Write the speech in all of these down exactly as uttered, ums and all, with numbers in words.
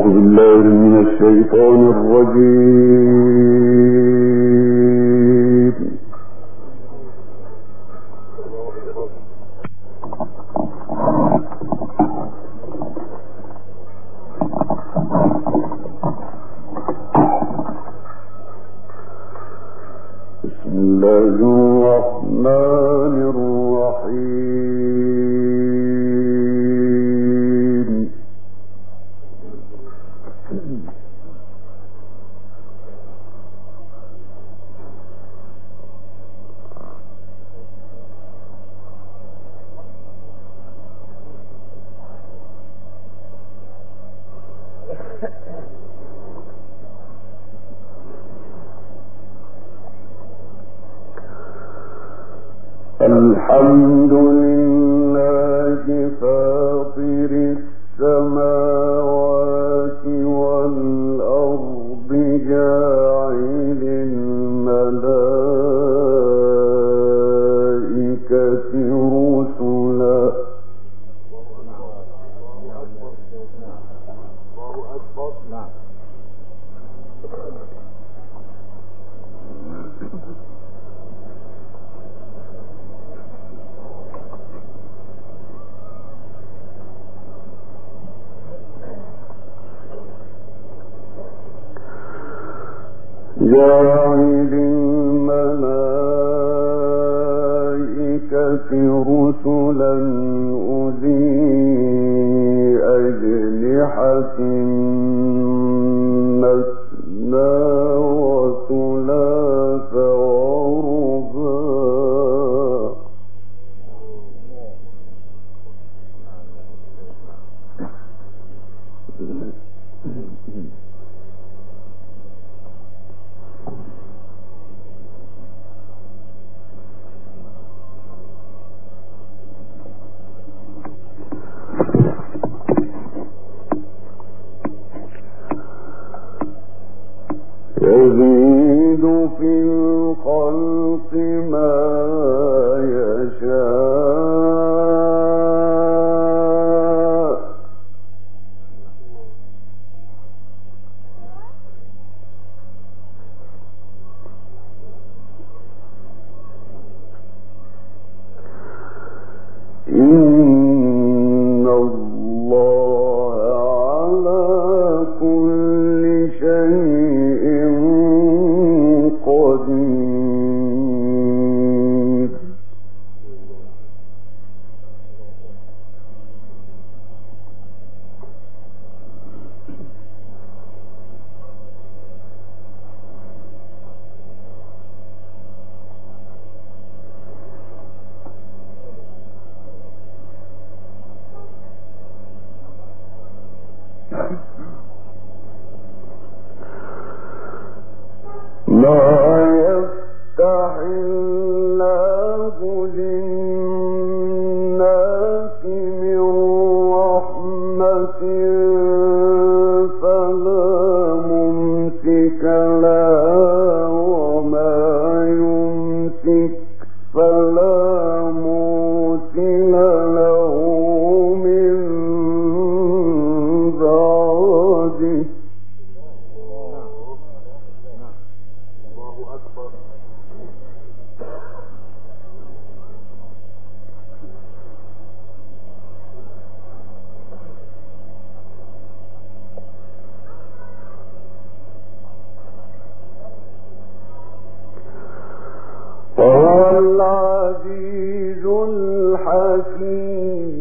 بالله من الشيطان الرجيم. بسم الله الرحمن الرحيم. الحمد لله فاطر السماوات والأرض جاعل الملائكة رسلا جاعل الملائكة رسلا أولي أجنحة مثنى وثلاث ورباع يزيد في الخلق ما يشاء إن الله على كل شيء قدير. ما يفتح الله للناس من رحمة فلا ممسك لها وما يمسك فلا مرسل له من بعده. وهو العزيز الحكيم.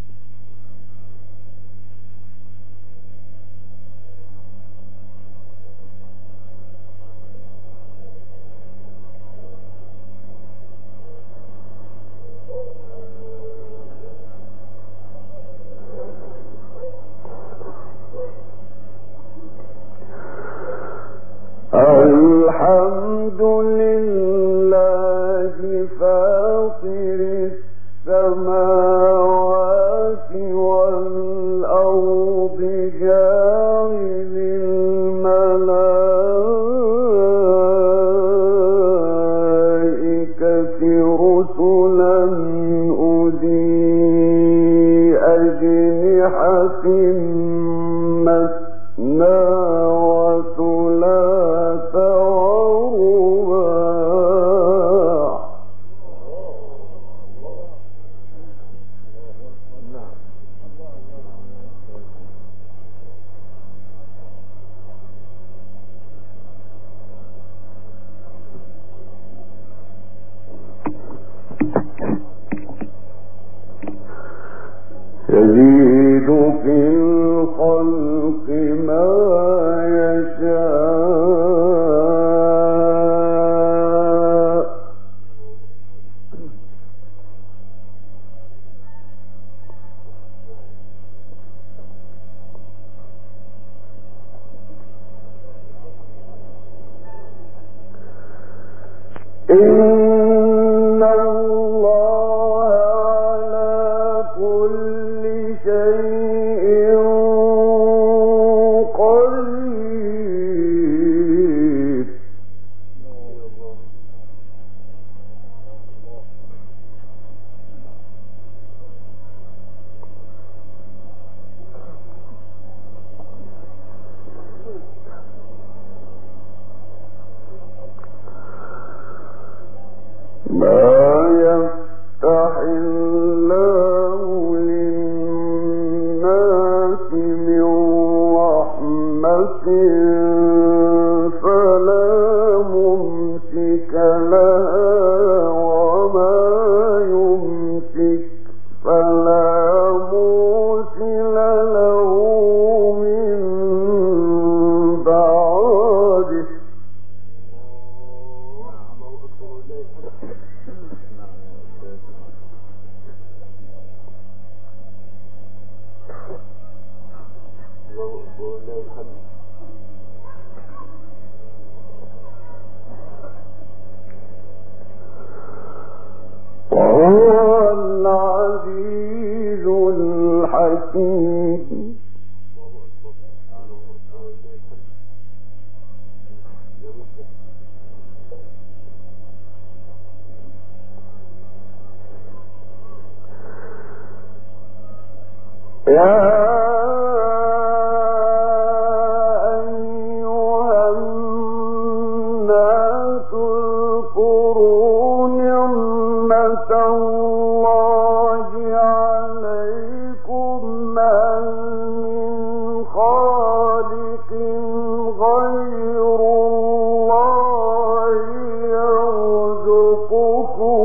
الحمد لله فاطر السماوات والأرض جاعل الملائكة رسلا أولي أجنحة مثنى يزيد في الخلق ما يشاء إن الله على كل شيء قدير ما يفتح الله للناس من رحمة فلا ممسك لها وما يمسك فلا مرسل له من بعده وهو العزيز الحكيم يا أيها الناس اذكروا نعمة الله عليكم هل من خالق غير الله يرزقكم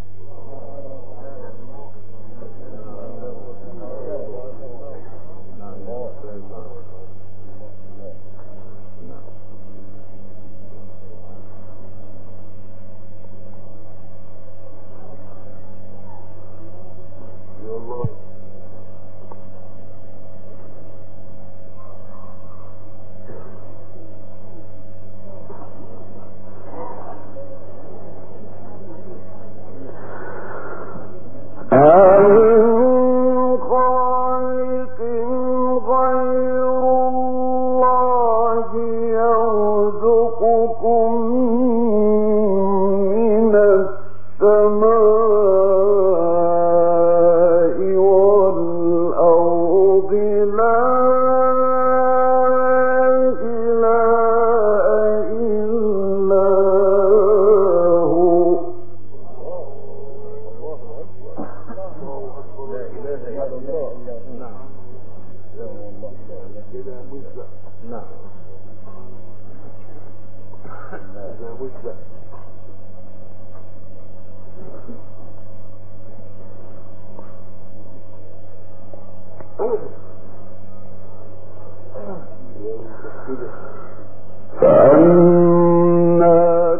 فأنا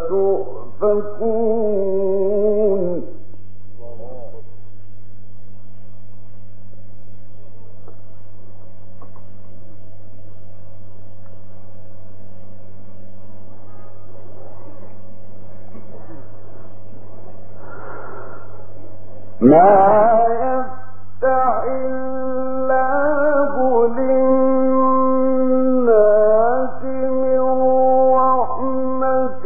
تؤفكون ما يفتح الله للناس من رحمة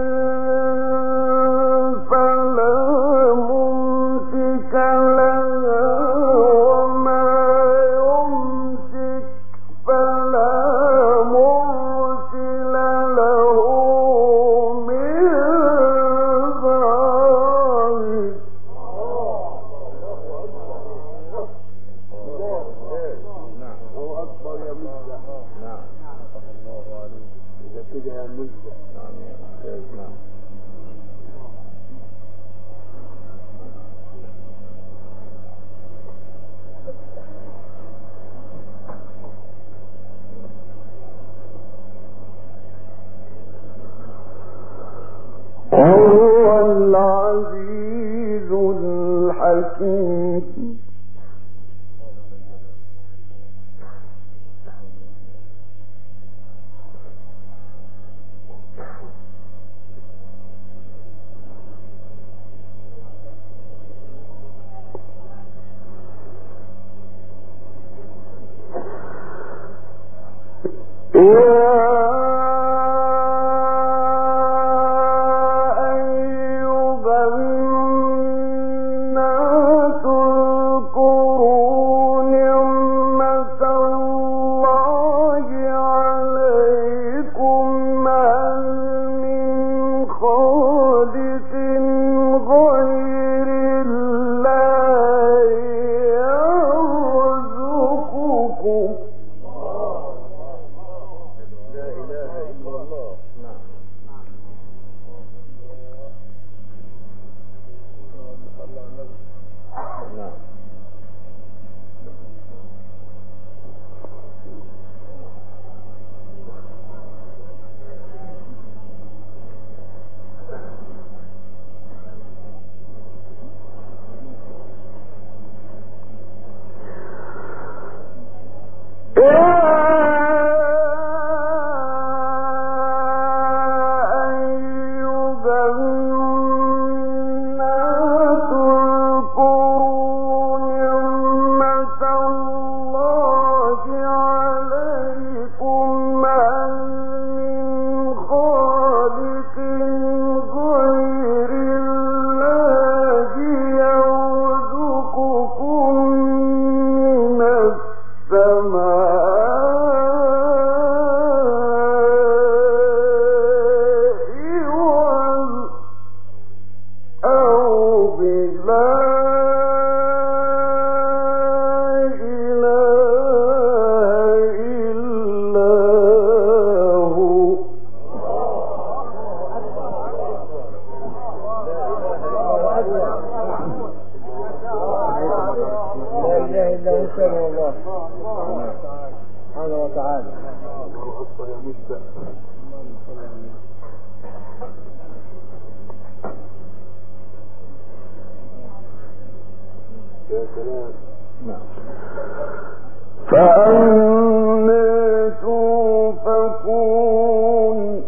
فلا ممسك لها وما يمسك فلا مرسل له من بعده العزيز الحكيم. فأنا توفكون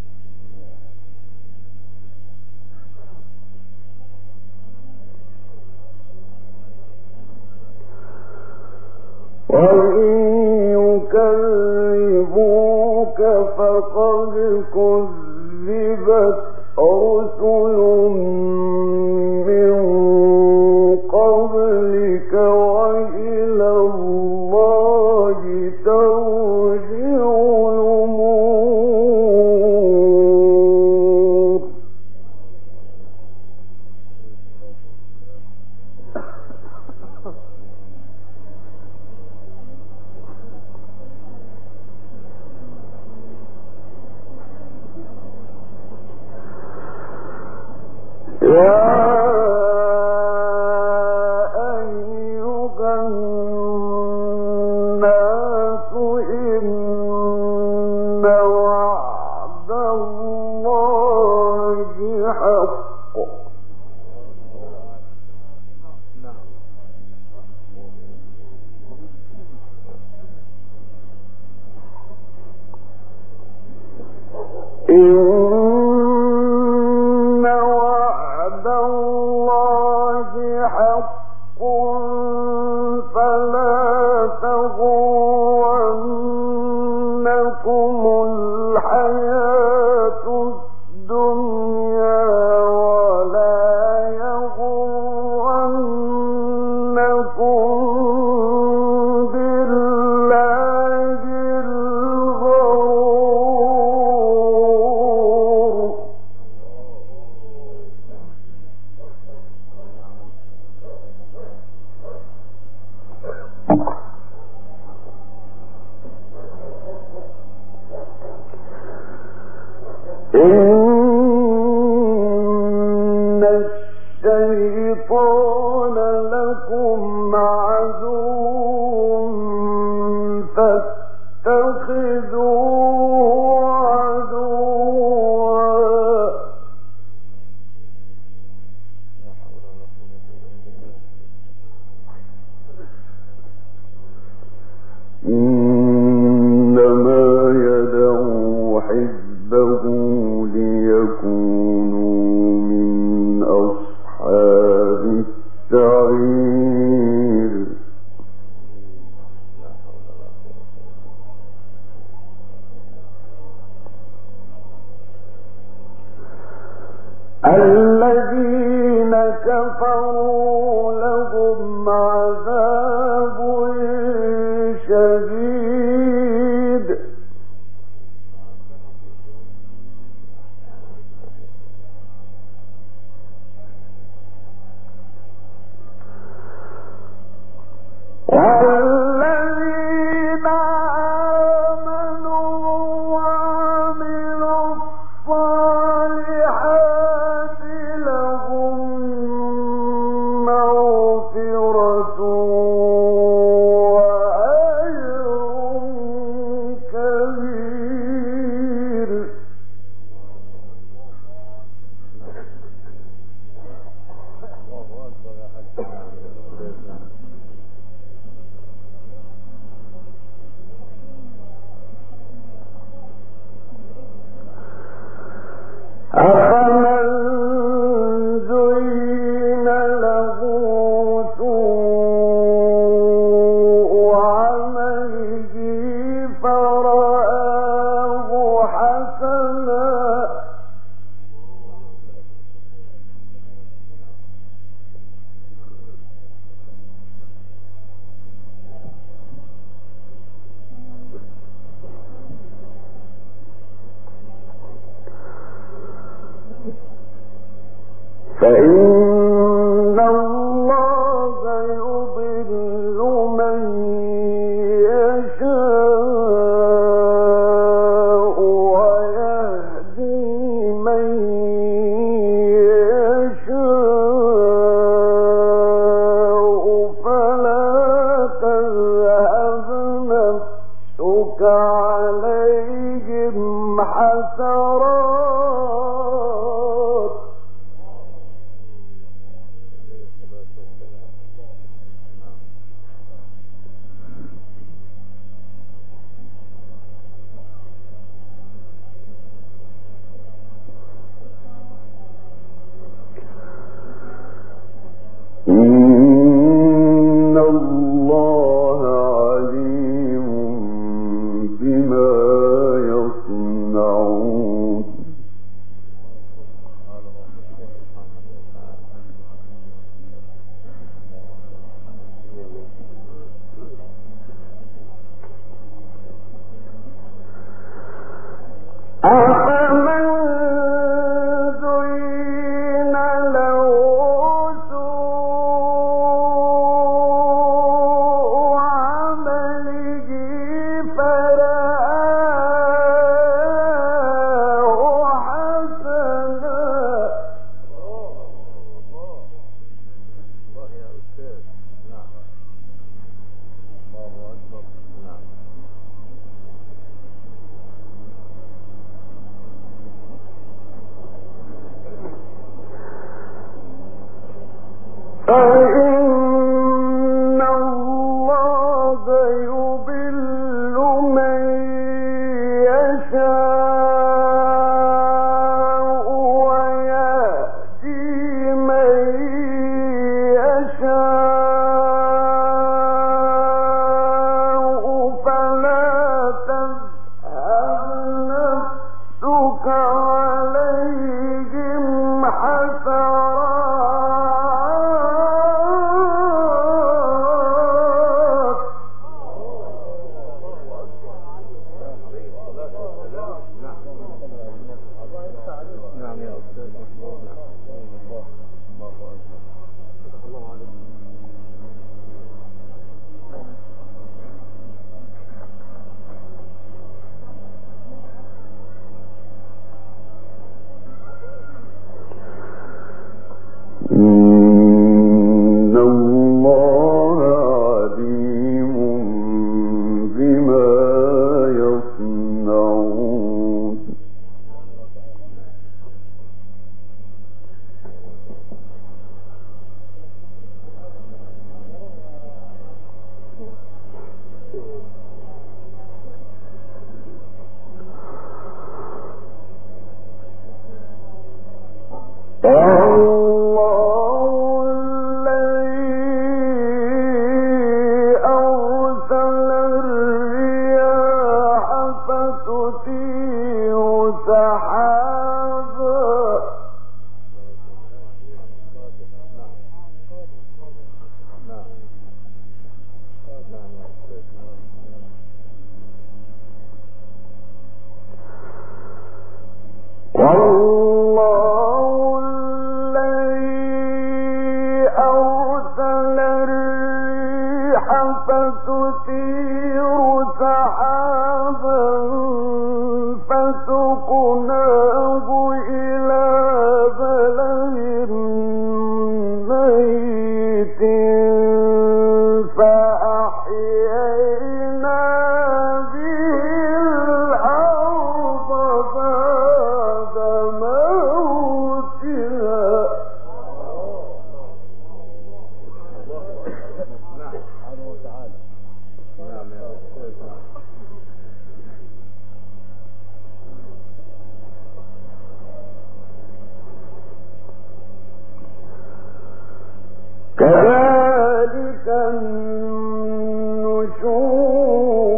وإن يكذبوك فقد كذبت رسل من قبلك وإلى الله ترجع الأمور. يا إن وعد الله حق فلا تغرنكم الحياة الدنيا ولا يغرنكم بالله الغرور. الذين كفروا لهم عذاب شديد والذين آمنوا وعملوا الصالحات لهم مغفرة وأجر كبير أفمن زين له سوء عمله فرآه حسنا فإن الله يضل من يشاء ويهدي من يشاء فلا تذهب نفسك عليهم حسرات إن الله عليم بما يصنعون أفمن زين له سوء عمله فرآه حسنا فإن الله يضل من يشاء ويهدي من يشاء فلا تذهب نفسك عليهم حسرات إن الله عليم بما يصنعون الله الذي أرسل الرياح فتثير سحابا كذلك النشور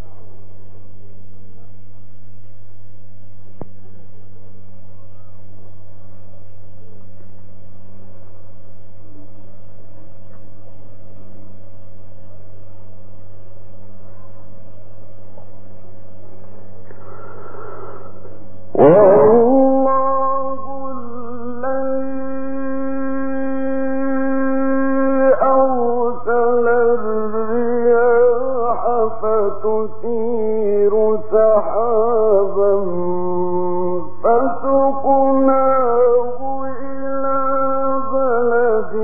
تثير سحابا فسقناه إلى بلد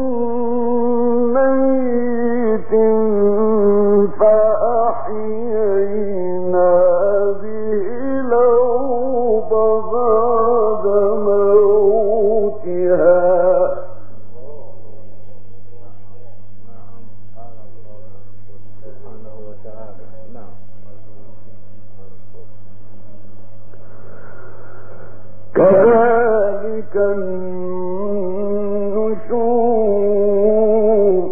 ميت فأحيينا به الأرض بعد موتها كذلك النشور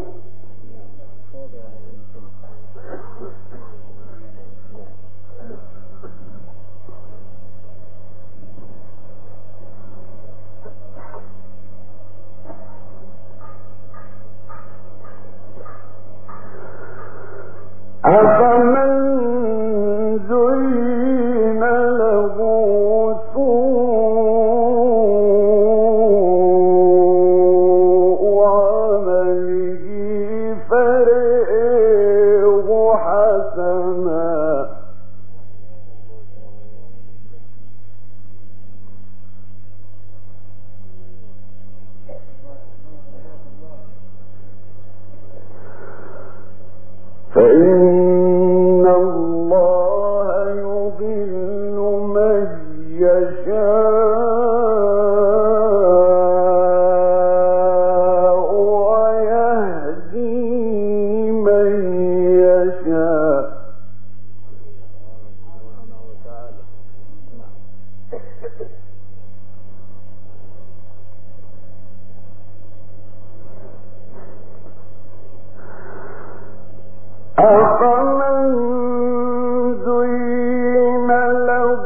أفمن زين له سوء عمله فرآه حسنا فإن الله يضل من يشاء ويهدي من يشاء أفمن زين له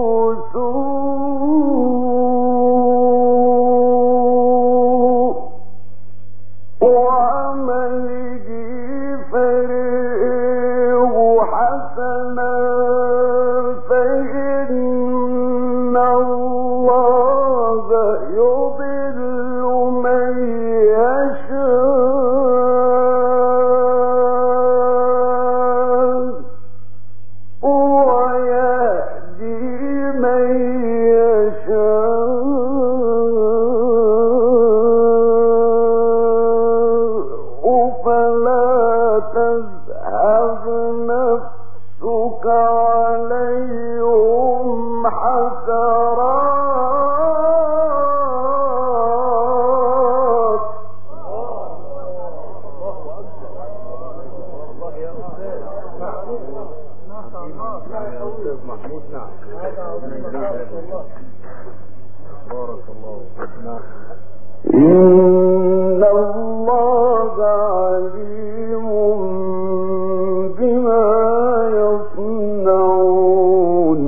سوء عمله فرآه حسنا فإن الله يضل من يشاء تذهب نفسك عليهم حسرات إن الله عليم بما يصنعون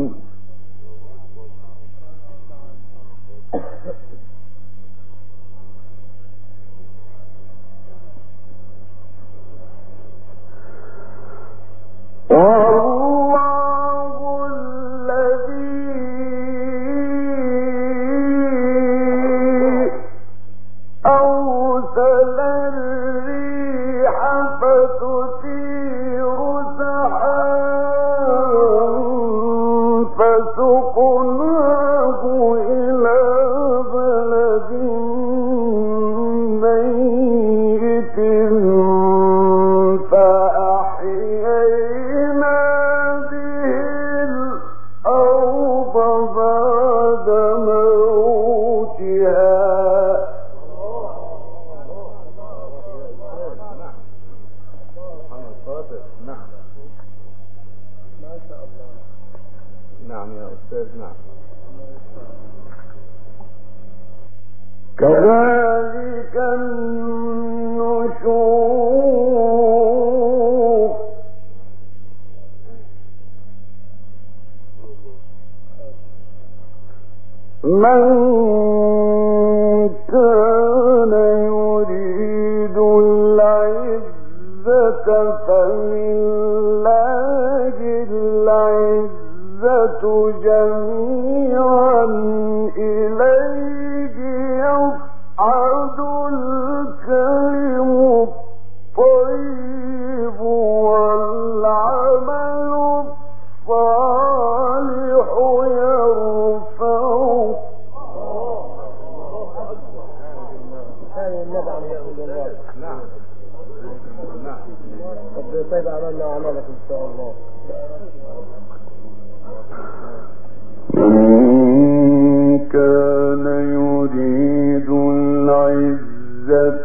والله الذي نعم يا أستاذ. نعم. كذلك النشور من كان يريد العزة فلله العزة جميعا إليه يصعد الكلم الطيب والعمل الصالح يرفعه. نعم. نعم. قد يطيب أعمالنا وأعمالكم إن شاء الله. من كان يريد العزة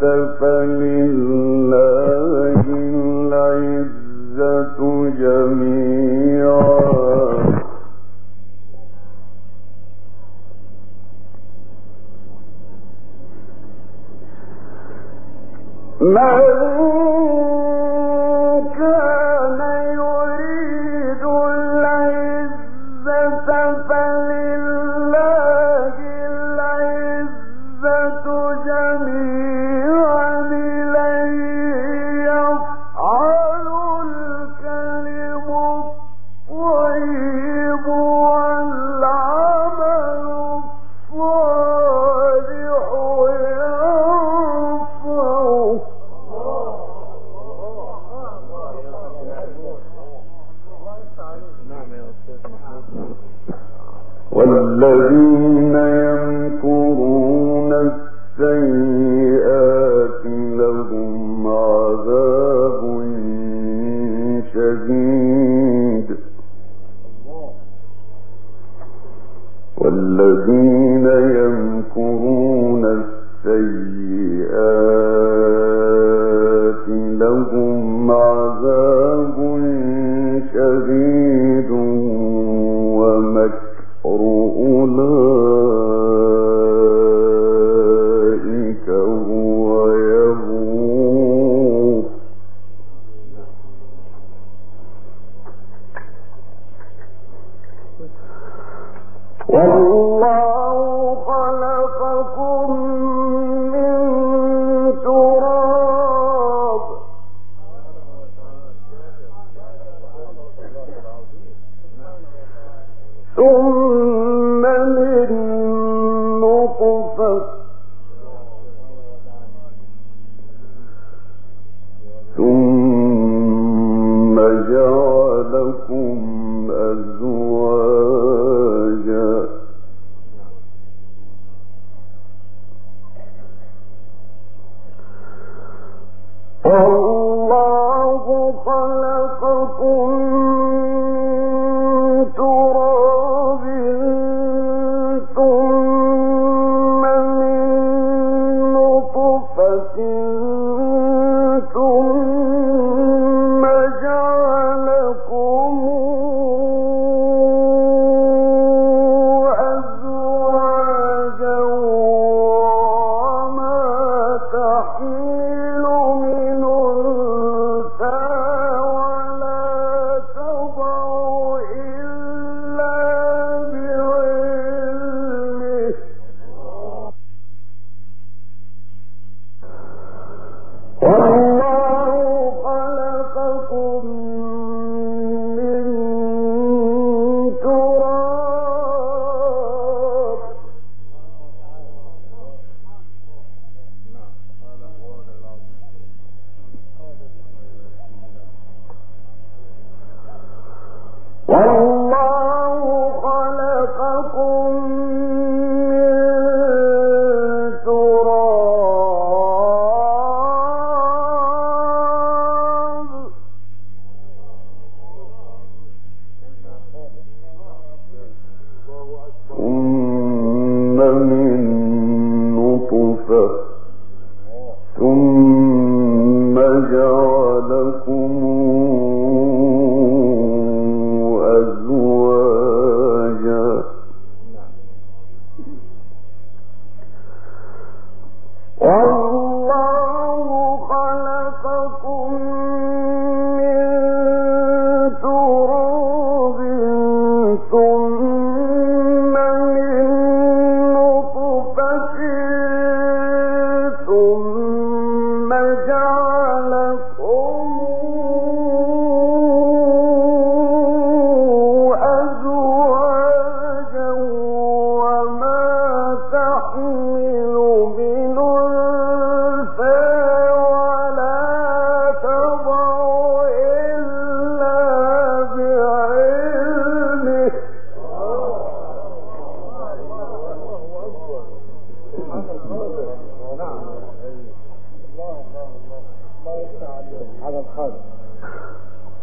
فلله العزة جميعا من كان يريد العزة فلله العزة جميعا إليه يصعد الكلم الطيب والعمل الصالح يرفعه. والذين يمكرون السيئات لهم عذاب شديد والذين يمكرون السيئات لهم عذاب شديد ومكر أولئك هو يبور. والله خلقكم من تراب ثم من نطفة ثم جعلكم أزواجا والله خلقكم من تراب ثم من نطفة ثم جعلكم أزواجا وما تحمل من أنثى ولا تضع إلا بعلمه والله خلقكم من تراب والله خلقكم من تراب ثم من نطفة ثم جعلكم أزواجا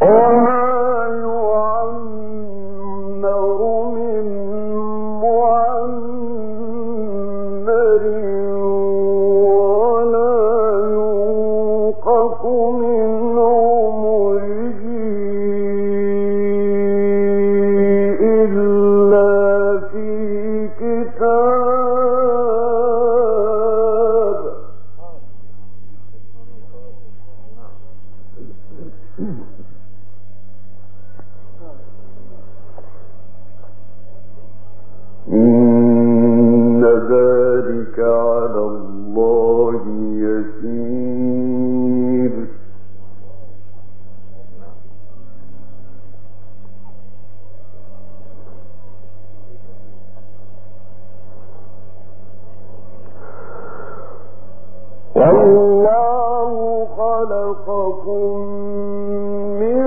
والله خلقكم من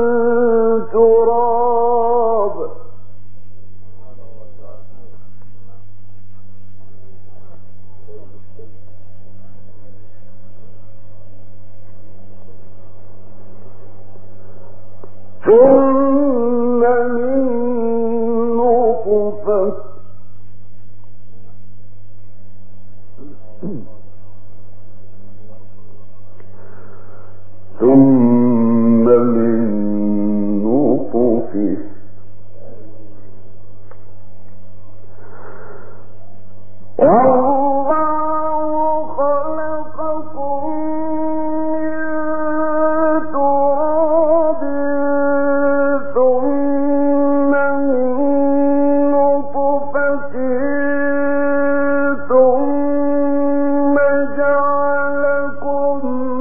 تراب ثم من نطفة ثم من نطفة والله خلقكم من تراب ثم من نطفة ثم جعلكم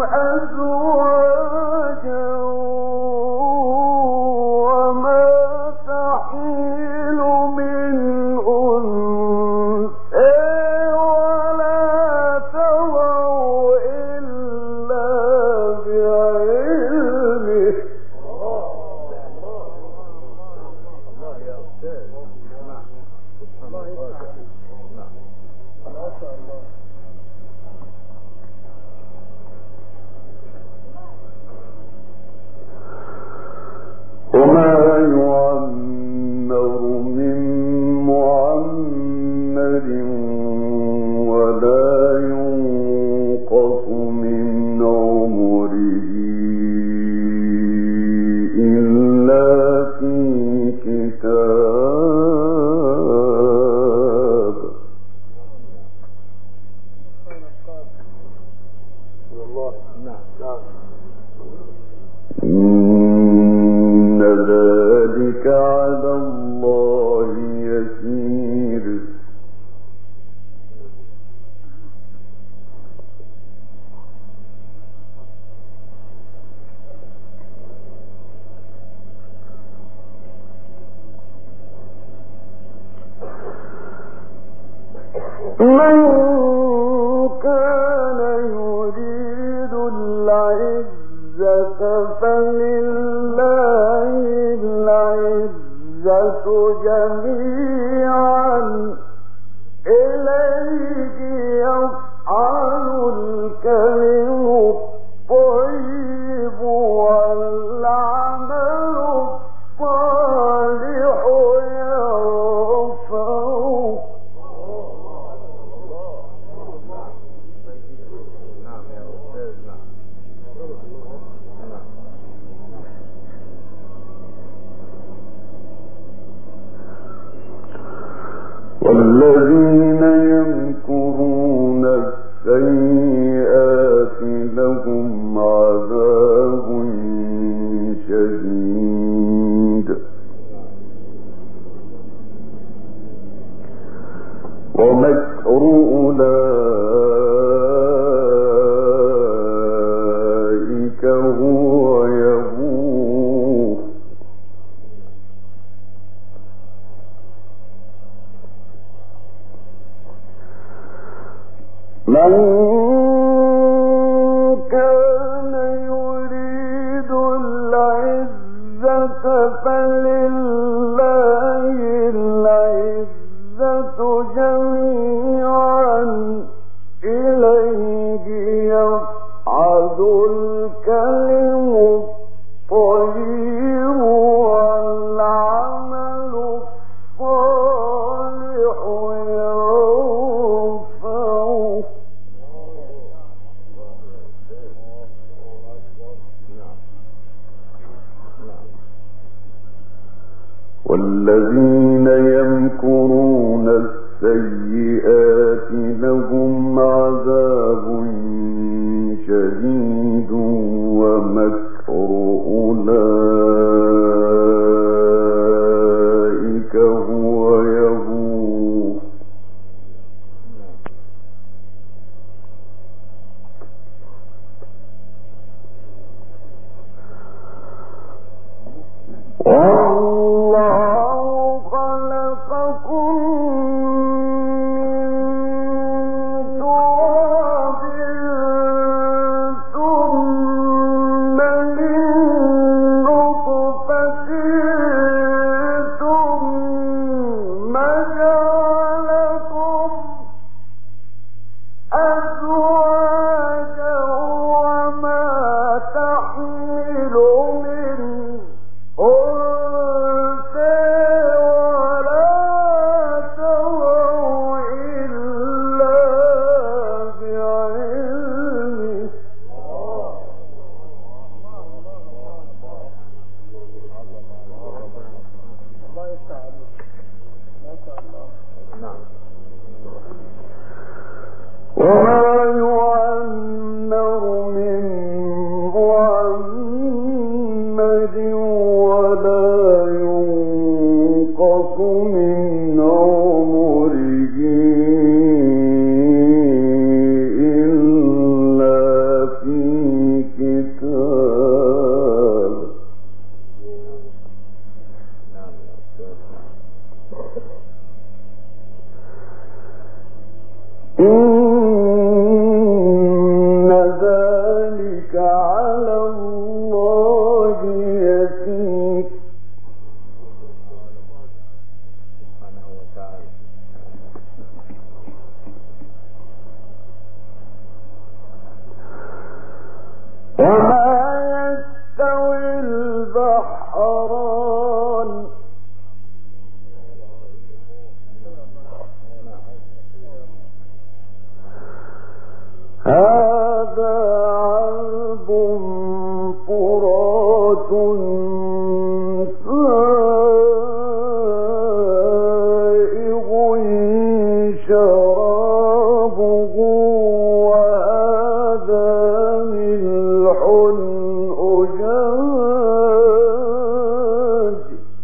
أزواجا وما تحمل من أنثى ولا تضع إلا بعلمه الله يا أستاذ. نعم. الله يفتح. نعم. ما شاء الله. وما يعمر من معمر ولا ينقص من عمره إلا في كتاب والله. نعم. نعم. إن ذلك على الله يسير من كان يريد العزة فلله العزة جميعا إليه يصعد الكلم الطيب والعمل الصالح يرفعه نعم يا أستاذ. نعم. نعم. والذين يمكرون السيئات لهم عذاب شديد ومكر أولئك هو يبور من كان يريد العزة فلله العزة جميعا إليه يصعد الكلم الطيب الخير والعمل الصالح يرفعه والذين يمكرون السيئات لهم عذاب شديد ومكر أولئك هو يبور والله خلقكم من تراب ثم من نطفة ثم جعلكم أزواجا وما تحمل من أنثى ولا تضع إلا بعلمه الله يفتح عليك. ما شاء الله. نعم. وما يعمر من معمر ولا ينقص من عمره إلا في كتاب نعم يا أستاذ. إن ذلك على الله يسير سبحانه وتعالى. وما يستوي البحران هذا عذب فرات سائغ شرابه وهذا ملح أجاج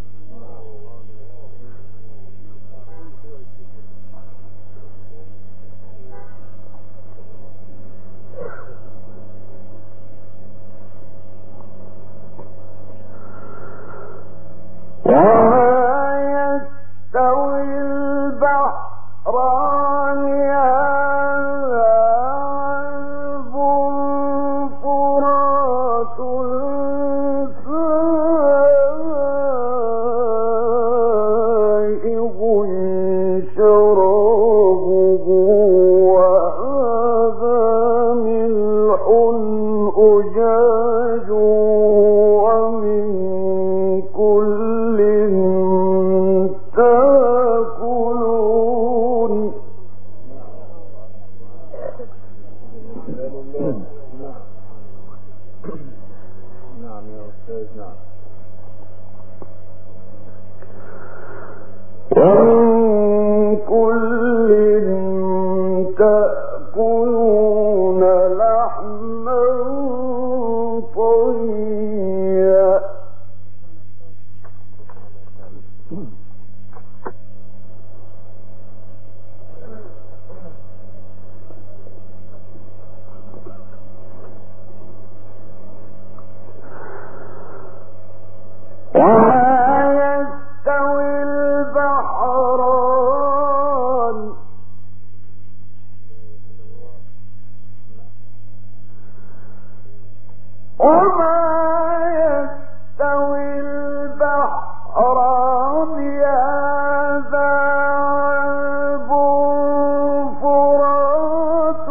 وما يستوي البحران هذا عذب فرات سائغ شرابه وهذا ملح أجاج ومن كل تأكلون نعم يا أستاذ. نعم. ومن كل تأكلون لحما طريا وما يستوي البحران وما يستوي البحران هذا عذب فرات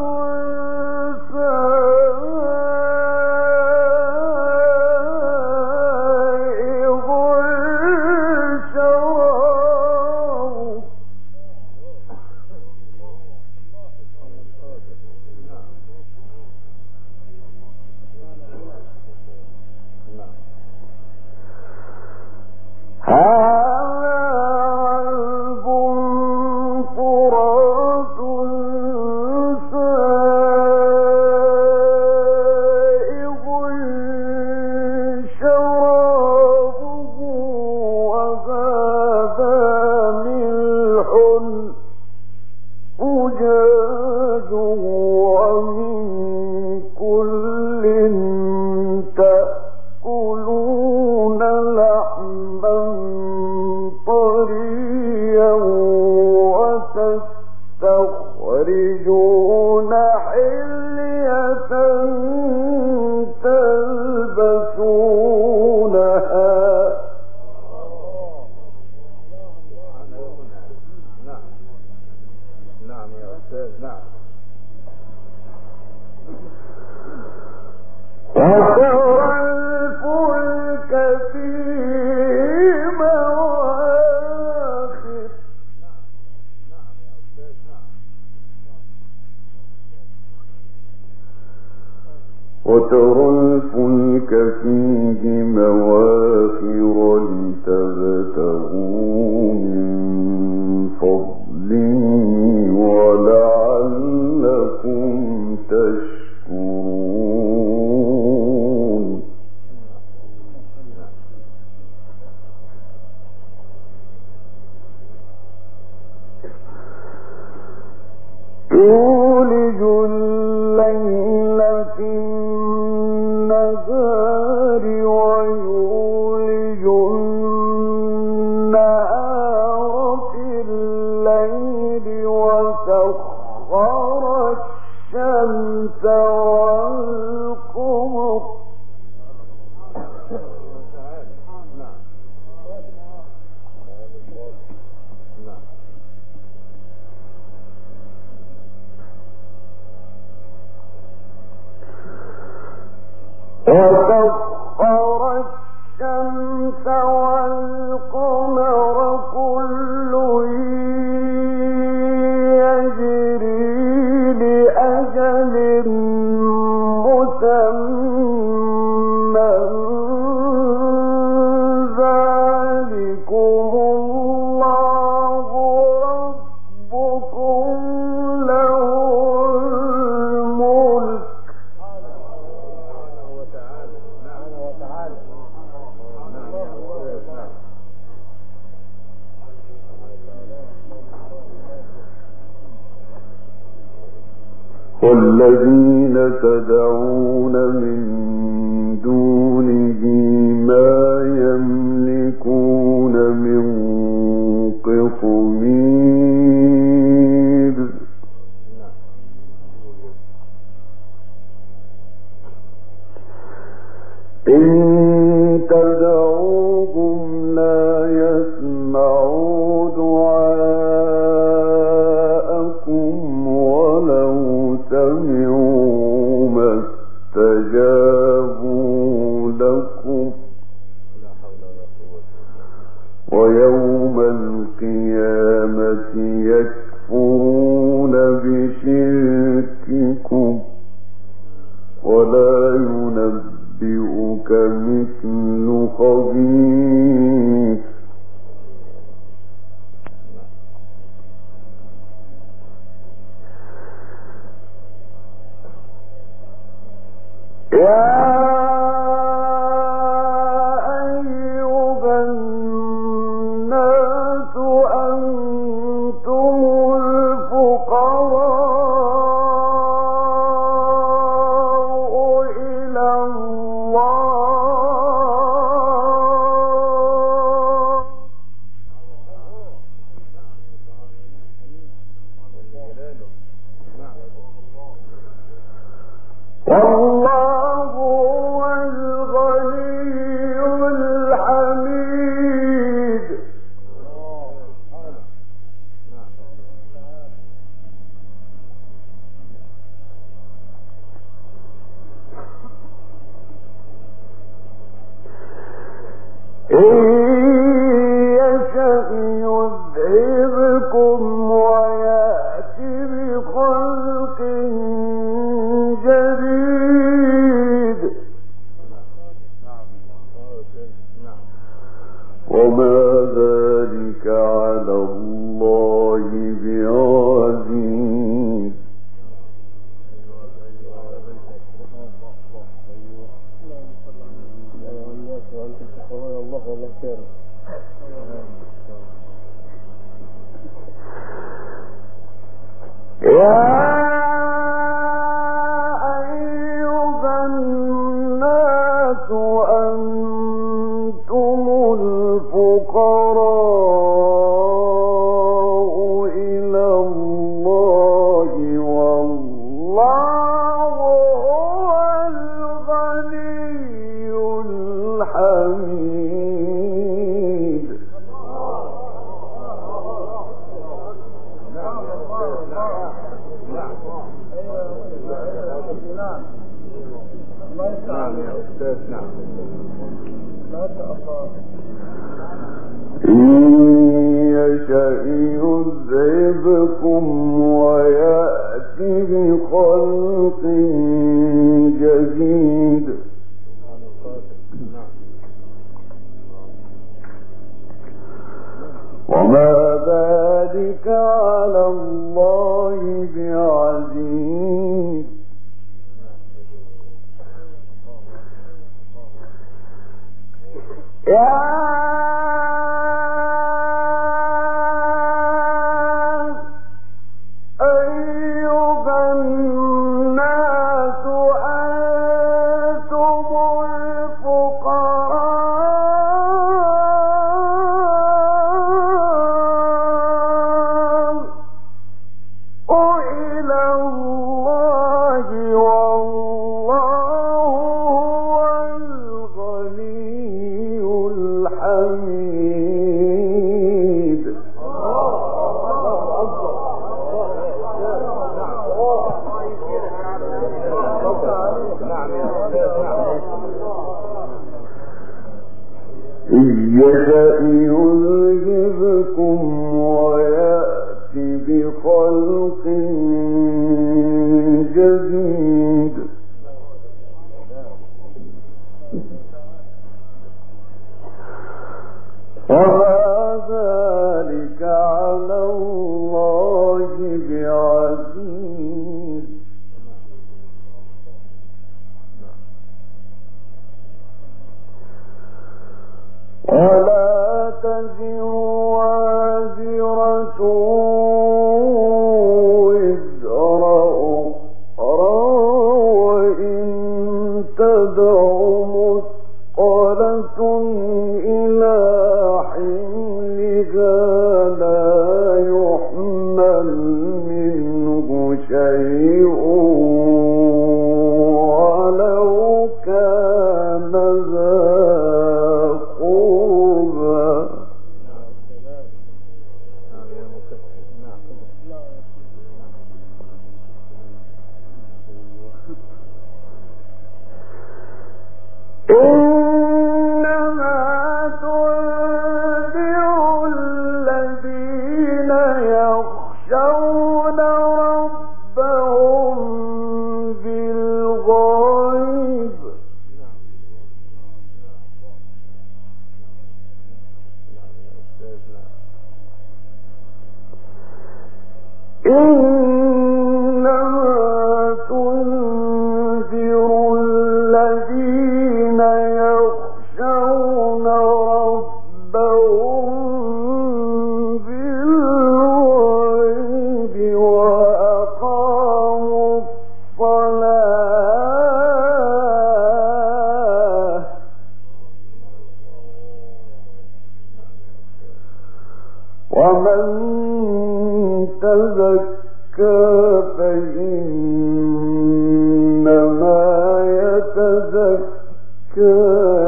يولج الليل في النهار ويولج النهار في الليل وسخر الشمس والقمر وسخر الشمس والقمر كل يجري لأجل مسمى ذلكم الله ربكم له الملك والذين تدعون من دونه ما يملكون من قطمير إن تدعوهم لا يسمعوا دعاءكم ولو سمعوا ما استجابوا لكم ويوم القيامة يكفرون بشرككم ولا ينبئك مثل خبير يا أيها الناس أنتم الفقراء إلى الله والله هو الغني الحميد إن يشأ يذهبكم ويأتي بخلق جديد وما ذلك على الله بعزيز يا أيها الناس أنتم الفقراء إلى الله والله هو الغني الحميد نعم يا أستاذ نعم إن يشأ يذهبكم ويأتي بخلق جديد وما ذلك على الله بعزيز يا أيها الحميد. إذ يشأ يذهبكم ويأتي بخلق جديد. وما ذلك على الله بعزيز. ولا تزر وازرة وزر أخرى وإن تدع مثقلة إلى حملها لا يحمل منه شيء ولو كان ذا ومن تزكى فإنما يتزكى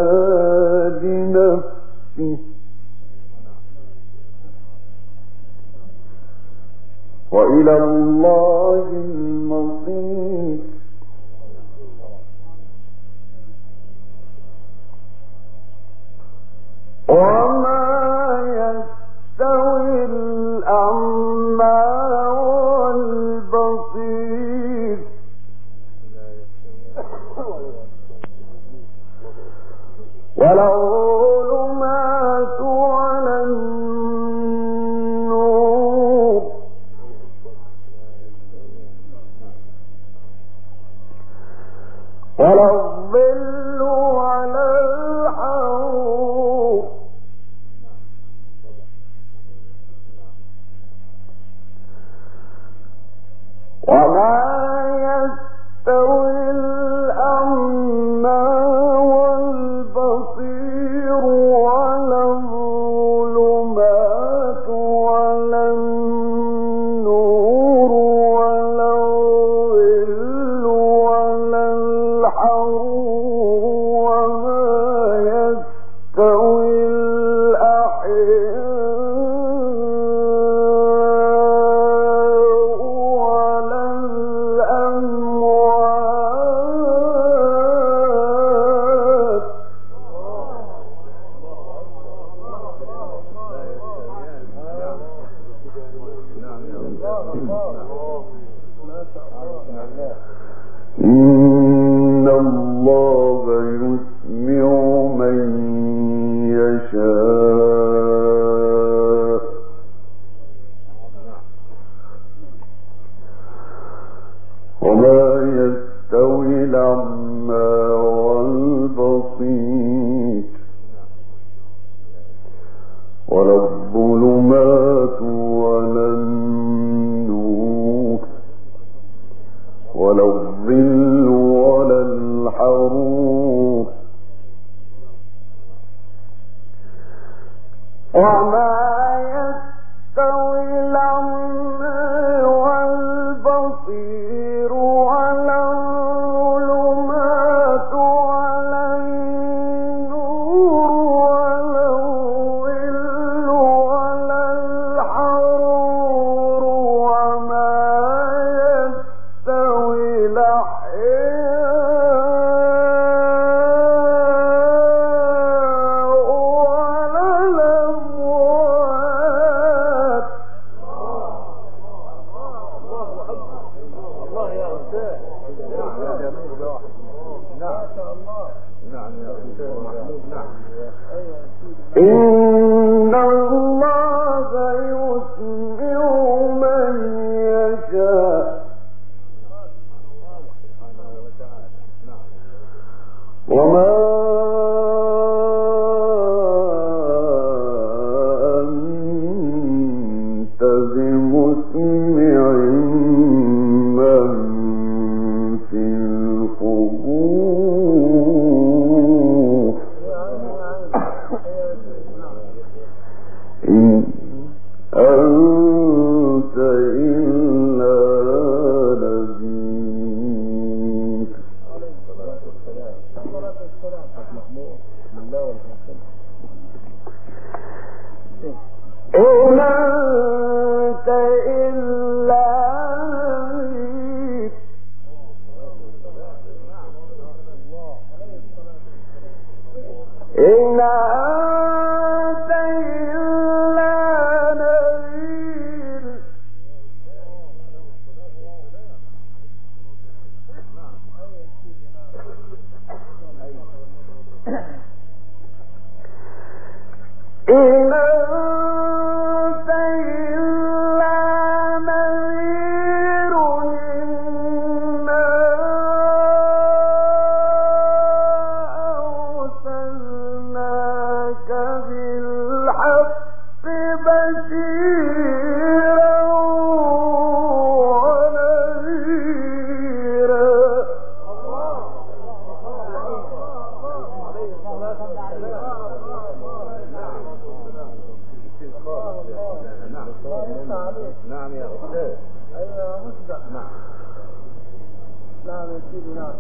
لنفسه وإلى الله المصير. وما يستوي الأعمى والبصير ولا الظلمات ولا النور ولا الظل ولا الحرور وما يستوي الأعمى والبصير ولا الظلمات ولا النور ولا الظل ولا الحرور وما يستوي الأحياء إن الله يسمع من يشاء وما يستوي الأعمى والبصير ولا الظلمات ولا النور ولا الظل ولا الحرور وما يستوي الأعمى والبصير ولا الظلمات ولا النور إن أنت إلا نذير. عليه الصلاة والسلام. الصلاة والسلام. محمود بسم الله والحمد إن أنت إلا نذير. إن أنت إلا نذير. إن أنت إلا نذير. إنا أرسلناك بالحق بشيرا ونذيرا. نعم يا أستاذ. أيوة مصدق. نعم نعم يا سيدي. نعم.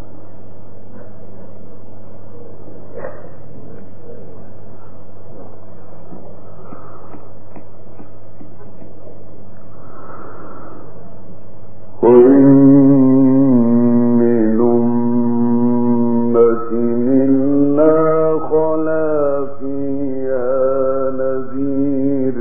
وإن من أمة إلا خلا فيها نذير.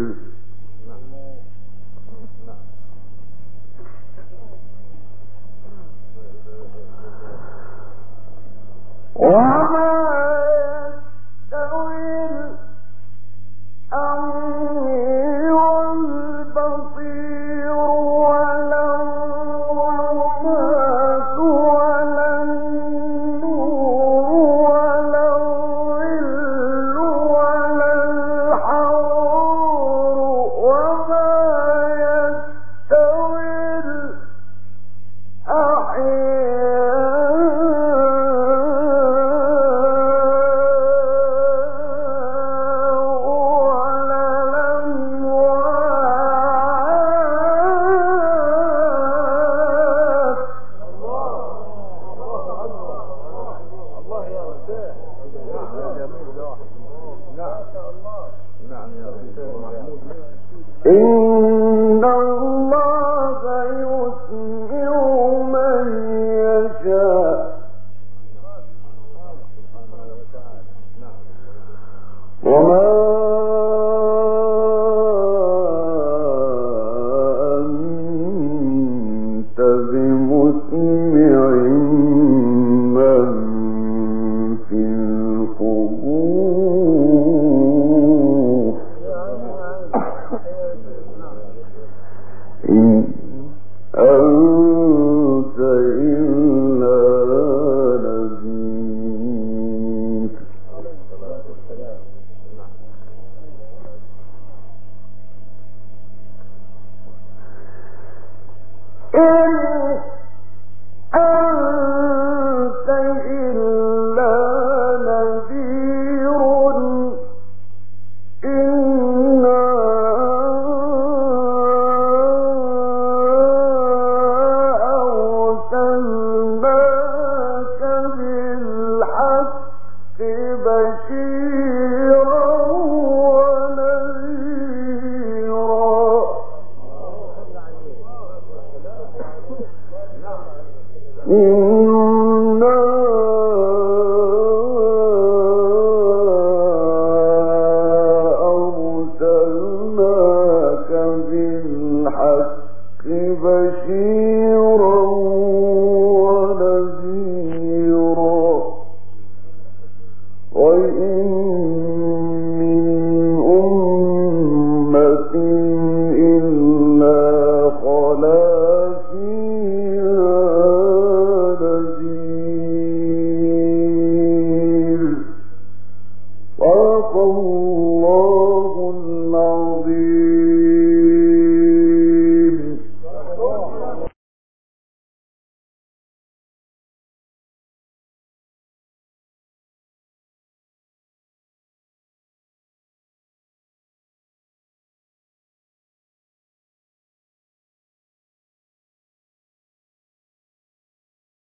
وما يستوي الأعمى والبصير ولا الظلمات ولا النور ولا الظل ولا الحرور. وما يستوي إن الله يسمع من يشاء وما